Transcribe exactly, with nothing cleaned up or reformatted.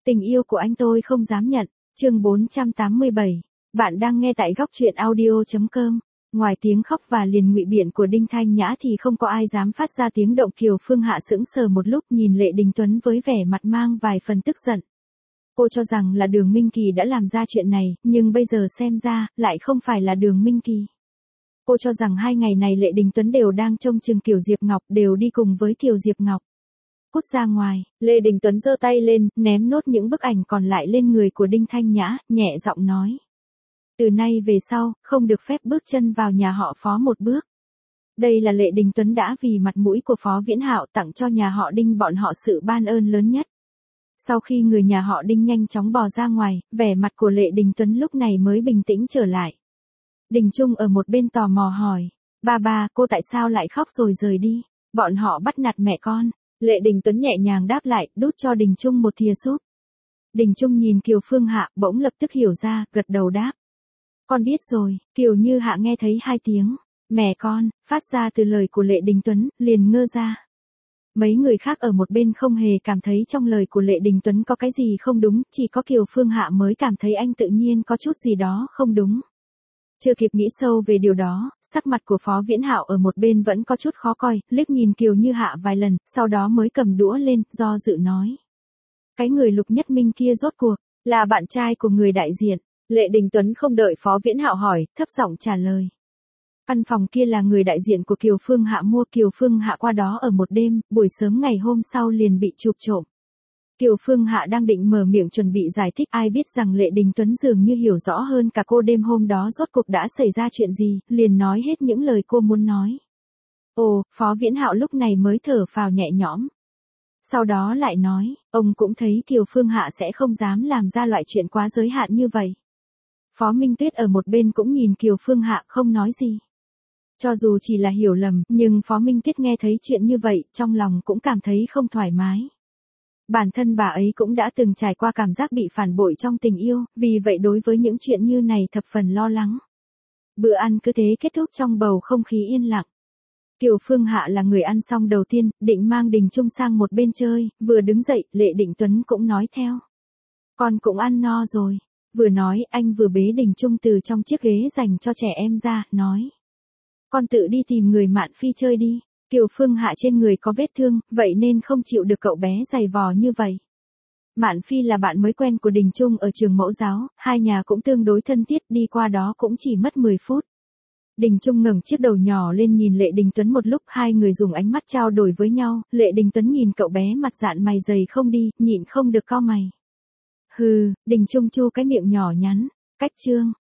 Tình yêu của anh tôi không dám nhận. Chương bốn trăm tám mươi bảy. Bạn đang nghe tại góc truyện audio chấm com. Ngoài tiếng khóc và liền ngụy biện của Đinh Thanh Nhã thì không có ai dám phát ra tiếng động. Kiều Phương Hạ sững sờ một lúc nhìn Lệ Đình Tuấn với vẻ mặt mang vài phần tức giận. Cô cho rằng là Đường Minh Kỳ đã làm ra chuyện này, nhưng bây giờ xem ra, lại không phải là Đường Minh Kỳ. Cô cho rằng hai ngày này Lệ Đình Tuấn đều đang trông chừng Kiều Diệp Ngọc, đều đi cùng với Kiều Diệp Ngọc. Cút ra ngoài, Lệ Đình Tuấn giơ tay lên, ném nốt những bức ảnh còn lại lên người của Đinh Thanh Nhã, nhẹ giọng nói. Từ nay về sau, không được phép bước chân vào nhà họ Phó một bước. Đây là Lệ Đình Tuấn đã vì mặt mũi của Phó Viễn Hạo tặng cho nhà họ Đinh bọn họ sự ban ơn lớn nhất. Sau khi người nhà họ Đinh nhanh chóng bò ra ngoài, vẻ mặt của Lệ Đình Tuấn lúc này mới bình tĩnh trở lại. Đình Trung ở một bên tò mò hỏi, ba ba, cô tại sao lại khóc rồi rời đi? Bọn họ bắt nạt mẹ con. Lệ Đình Tuấn nhẹ nhàng đáp lại, đút cho Đình Trung một thìa súp. Đình Trung nhìn Kiều Phương Hạ, bỗng lập tức hiểu ra, gật đầu đáp. Con biết rồi. Kiều Như Hạ nghe thấy hai tiếng mẹ con phát ra từ lời của Lệ Đình Tuấn, liền ngơ ra. Mấy người khác ở một bên không hề cảm thấy trong lời của Lệ Đình Tuấn có cái gì không đúng, chỉ có Kiều Phương Hạ mới cảm thấy anh tự nhiên có chút gì đó không đúng. Chưa kịp nghĩ sâu về điều đó, sắc mặt của Phó Viễn Hạo ở một bên vẫn có chút khó coi, liếc nhìn Kiều Như Hạ vài lần, sau đó mới cầm đũa lên, do dự nói. Cái người Lục Nhất Minh kia rốt cuộc, là bạn trai của người đại diện. Lệ Đình Tuấn không đợi Phó Viễn Hạo hỏi, thấp giọng trả lời. Căn phòng kia là người đại diện của Kiều Phương Hạ mua. Kiều Phương Hạ qua đó ở một đêm, buổi sớm ngày hôm sau liền bị chụp trộm. Kiều Phương Hạ đang định mở miệng chuẩn bị giải thích, ai biết rằng Lệ Đình Tuấn dường như hiểu rõ hơn cả cô đêm hôm đó rốt cuộc đã xảy ra chuyện gì, liền nói hết những lời cô muốn nói. Ồ, Phó Viễn Hạo lúc này mới thở phào nhẹ nhõm. Sau đó lại nói, ông cũng thấy Kiều Phương Hạ sẽ không dám làm ra loại chuyện quá giới hạn như vậy. Phó Minh Tuyết ở một bên cũng nhìn Kiều Phương Hạ không nói gì. Cho dù chỉ là hiểu lầm, nhưng Phó Minh Tuyết nghe thấy chuyện như vậy, trong lòng cũng cảm thấy không thoải mái. Bản thân bà ấy cũng đã từng trải qua cảm giác bị phản bội trong tình yêu, vì vậy đối với những chuyện như này thập phần lo lắng. Bữa ăn cứ thế kết thúc trong bầu không khí yên lặng. Kiều Phương Hạ là người ăn xong đầu tiên, định mang Đình Trung sang một bên chơi, vừa đứng dậy, Lệ Đình Tuấn cũng nói theo. Con cũng ăn no rồi. Vừa nói, anh vừa bế Đình Trung từ trong chiếc ghế dành cho trẻ em ra, nói. Con tự đi tìm người Mạn Phi chơi đi. Kiều Phương Hạ trên người có vết thương, vậy nên không chịu được cậu bé giày vò như vậy. Mạn Phi là bạn mới quen của Đình Trung ở trường mẫu giáo, hai nhà cũng tương đối thân thiết, đi qua đó cũng chỉ mất mười phút. Đình Trung ngẩng chiếc đầu nhỏ lên nhìn Lệ Đình Tuấn một lúc, hai người dùng ánh mắt trao đổi với nhau, Lệ Đình Tuấn nhìn cậu bé mặt dạn mày dày không đi, nhịn không được cau mày. Hừ, Đình Trung chu cái miệng nhỏ nhắn, cách chương.